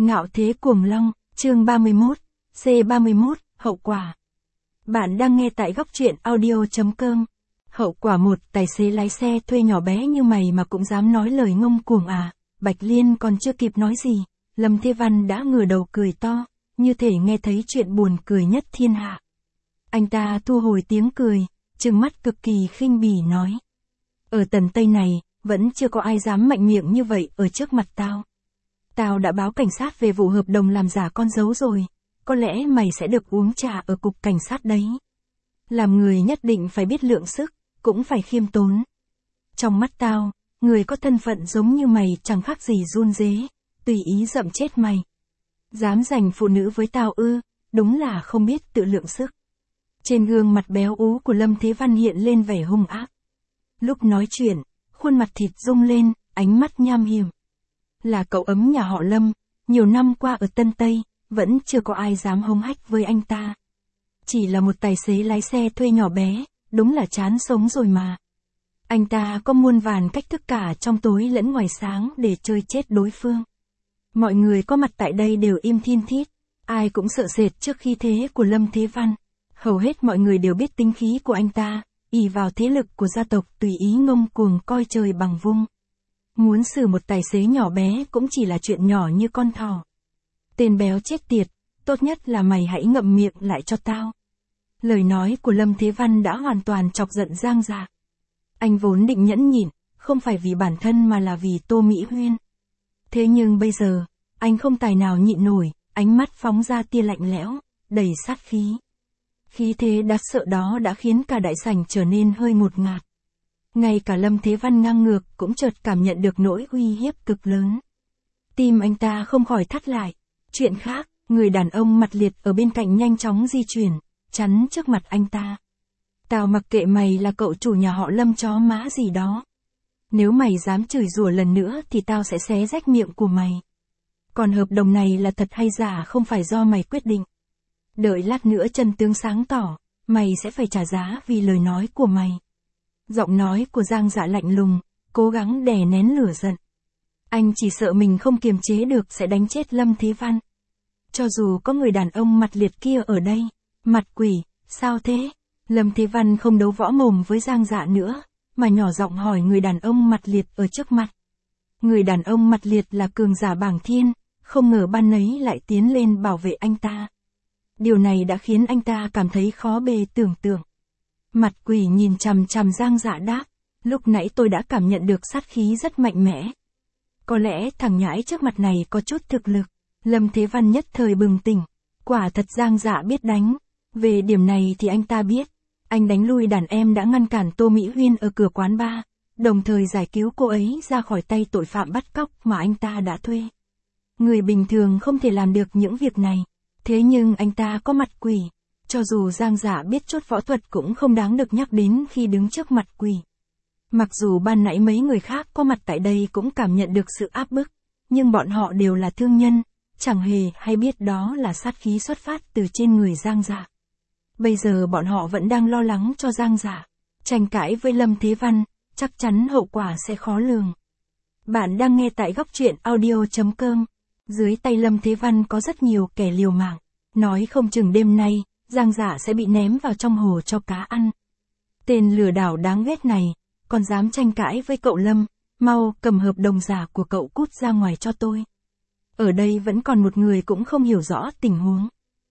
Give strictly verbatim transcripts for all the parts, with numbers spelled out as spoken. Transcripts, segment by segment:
Ngạo thế cuồng long, chương ba mươi mốt, C ba mươi mốt, hậu quả. Bạn đang nghe tại góc truyện audio chấm com. Hậu quả một, tài xế lái xe thuê nhỏ bé như mày mà cũng dám nói lời ngông cuồng à. Bạch Liên còn chưa kịp nói gì, Lâm Thế Văn đã ngửa đầu cười to, như thể nghe thấy chuyện buồn cười nhất thiên hạ. Anh ta thu hồi tiếng cười, trừng mắt cực kỳ khinh bỉ nói. Ở tần Tây này, vẫn chưa có ai dám mạnh miệng như vậy ở trước mặt tao. Tao đã báo cảnh sát về vụ hợp đồng làm giả con dấu rồi, có lẽ mày sẽ được uống trà ở cục cảnh sát đấy. Làm người nhất định phải biết lượng sức, cũng phải khiêm tốn. Trong mắt tao, người có thân phận giống như mày chẳng khác gì run rế, tùy ý dậm chết mày. Dám giành phụ nữ với tao ư, đúng là không biết tự lượng sức. Trên gương mặt béo ú của Lâm Thế Văn hiện lên vẻ hung ác. Lúc nói chuyện, khuôn mặt thịt rung lên, ánh mắt nham hiểm. Là cậu ấm nhà họ Lâm, nhiều năm qua ở Tân Tây, vẫn chưa có ai dám hống hách với anh ta. Chỉ là một tài xế lái xe thuê nhỏ bé, đúng là chán sống rồi mà. Anh ta có muôn vàn cách thức cả trong tối lẫn ngoài sáng để chơi chết đối phương. Mọi người có mặt tại đây đều im thin thít, ai cũng sợ sệt trước khí thế của Lâm Thế Văn. Hầu hết mọi người đều biết tính khí của anh ta, ỷ vào thế lực của gia tộc tùy ý ngông cuồng coi trời bằng vung. Muốn xử một tài xế nhỏ bé cũng chỉ là chuyện nhỏ như con thỏ. Tên béo chết tiệt, tốt nhất là mày hãy ngậm miệng lại cho tao. Lời nói của Lâm Thế Văn đã hoàn toàn chọc giận Giang Dạ. Anh vốn định nhẫn nhịn, không phải vì bản thân mà là vì Tô Mỹ Huyên. Thế nhưng bây giờ, anh không tài nào nhịn nổi, ánh mắt phóng ra tia lạnh lẽo, đầy sát khí. Khí thế đáng sợ đó đã khiến cả đại sảnh trở nên hơi ngột ngạt. Ngay cả Lâm Thế Văn ngang ngược cũng chợt cảm nhận được nỗi uy hiếp cực lớn. Tim anh ta không khỏi thắt lại. Chuyện khác, người đàn ông mặt liệt ở bên cạnh nhanh chóng di chuyển, chắn trước mặt anh ta. Tao mặc kệ mày là cậu chủ nhà họ Lâm chó má gì đó. Nếu mày dám chửi rủa lần nữa thì tao sẽ xé rách miệng của mày. Còn hợp đồng này là thật hay giả không phải do mày quyết định. Đợi lát nữa chân tướng sáng tỏ, mày sẽ phải trả giá vì lời nói của mày. Giọng nói của Giang Dạ lạnh lùng, cố gắng đè nén lửa giận. Anh chỉ sợ mình không kiềm chế được sẽ đánh chết Lâm Thế Văn. Cho dù có người đàn ông mặt liệt kia ở đây, mặt quỷ, sao thế? Lâm Thế Văn không đấu võ mồm với Giang Dạ nữa, mà nhỏ giọng hỏi người đàn ông mặt liệt ở trước mặt. Người đàn ông mặt liệt là cường giả bảng thiên, không ngờ ban nấy lại tiến lên bảo vệ anh ta. Điều này đã khiến anh ta cảm thấy khó bề tưởng tượng. Mặt quỷ nhìn chằm chằm Giang Dạ đáp, lúc nãy tôi đã cảm nhận được sát khí rất mạnh mẽ. Có lẽ thằng nhãi trước mặt này có chút thực lực. Lâm Thế Văn nhất thời bừng tỉnh, quả thật Giang Dạ biết đánh. Về điểm này thì anh ta biết, anh đánh lui đàn em đã ngăn cản Tô Mỹ Huyên ở cửa quán bar, đồng thời giải cứu cô ấy ra khỏi tay tội phạm bắt cóc mà anh ta đã thuê. Người bình thường không thể làm được những việc này, thế nhưng anh ta có mặt quỷ. Cho dù Giang Dạ biết chút võ thuật cũng không đáng được nhắc đến khi đứng trước mặt quỷ. Mặc dù ban nãy mấy người khác có mặt tại đây cũng cảm nhận được sự áp bức, nhưng bọn họ đều là thương nhân, chẳng hề hay biết đó là sát khí xuất phát từ trên người Giang Dạ. Bây giờ bọn họ vẫn đang lo lắng cho Giang Dạ. Tranh cãi với Lâm Thế Văn, chắc chắn hậu quả sẽ khó lường. Bạn đang nghe tại góc truyện audio chấm com. Dưới tay Lâm Thế Văn có rất nhiều kẻ liều mạng. Nói không chừng đêm nay, Giang Dạ sẽ bị ném vào trong hồ cho cá ăn. Tên lừa đảo đáng ghét này, còn dám tranh cãi với cậu Lâm, mau cầm hợp đồng giả của cậu cút ra ngoài cho tôi. Ở đây vẫn còn một người cũng không hiểu rõ tình huống.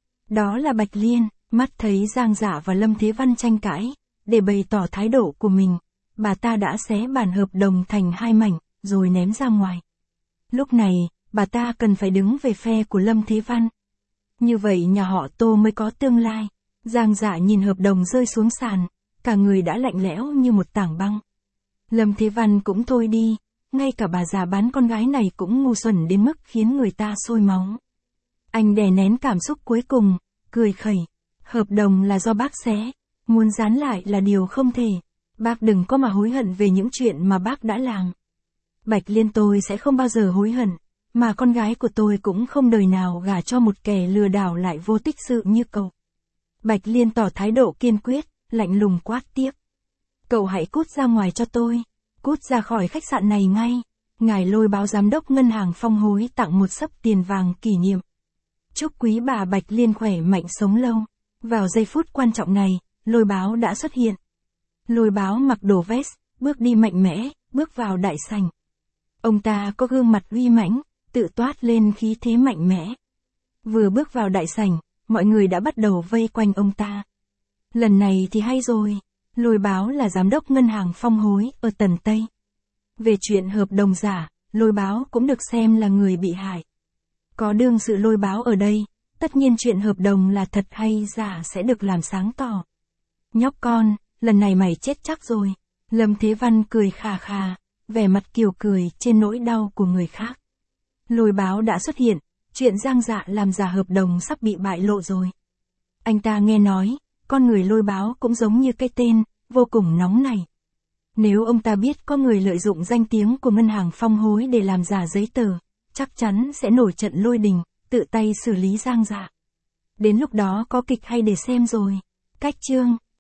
Đó là Bạch Liên, mắt thấy Giang Dạ và Lâm Thế Văn tranh cãi, để bày tỏ thái độ của mình, bà ta đã xé bản hợp đồng thành hai mảnh, rồi ném ra ngoài. Lúc này, bà ta cần phải đứng về phe của Lâm Thế Văn. Như vậy nhà họ Tô mới có tương lai. Giang Dạ nhìn hợp đồng rơi xuống sàn, cả người đã lạnh lẽo như một tảng băng. Lâm Thế Văn cũng thôi đi, ngay cả bà già bán con gái này cũng ngu xuẩn đến mức khiến người ta sôi máu. Anh đè nén cảm xúc cuối cùng, cười khẩy. Hợp đồng là do bác xé, muốn dán lại là điều không thể. Bác đừng có mà hối hận về những chuyện mà bác đã làm. Bạch Liên tôi sẽ không bao giờ hối hận, mà con gái của tôi cũng không đời nào gả cho một kẻ lừa đảo lại vô tích sự như cậu. Bạch Liên tỏ thái độ kiên quyết, lạnh lùng quát tiếp. Cậu hãy cút ra ngoài cho tôi, cút ra khỏi khách sạn này ngay, Ngài Lôi Báo giám đốc ngân hàng Phong Hối tặng một xấp tiền vàng kỷ niệm. Chúc quý bà Bạch Liên khỏe mạnh sống lâu. Vào giây phút quan trọng này, Lôi Báo đã xuất hiện. Lôi Báo mặc đồ vest, bước đi mạnh mẽ, bước vào đại sảnh. Ông ta có gương mặt uy mãnh, tự toát lên khí thế mạnh mẽ. Vừa bước vào đại sảnh, mọi người đã bắt đầu vây quanh ông ta. Lần này thì hay rồi, Lôi Báo là giám đốc ngân hàng Phong Hối ở Tần Tây. Về chuyện hợp đồng giả, Lôi Báo cũng được xem là người bị hại. Có đương sự Lôi Báo ở đây, tất nhiên chuyện hợp đồng là thật hay giả sẽ được làm sáng tỏ. Nhóc con, lần này mày chết chắc rồi. Lâm Thế Văn cười khà khà, vẻ mặt kiều cười trên nỗi đau của người khác. Lôi Báo đã xuất hiện, chuyện Giang Dạ làm giả hợp đồng sắp bị bại lộ rồi. Anh ta nghe nói, con người Lôi Báo cũng giống như cái tên, vô cùng nóng này. Nếu ông ta biết có người lợi dụng danh tiếng của ngân hàng Phong Hối để làm giả giấy tờ, chắc chắn sẽ nổi trận lôi đình, tự tay xử lý Giang Dạ. Đến lúc đó có kịch hay để xem rồi. Cách chương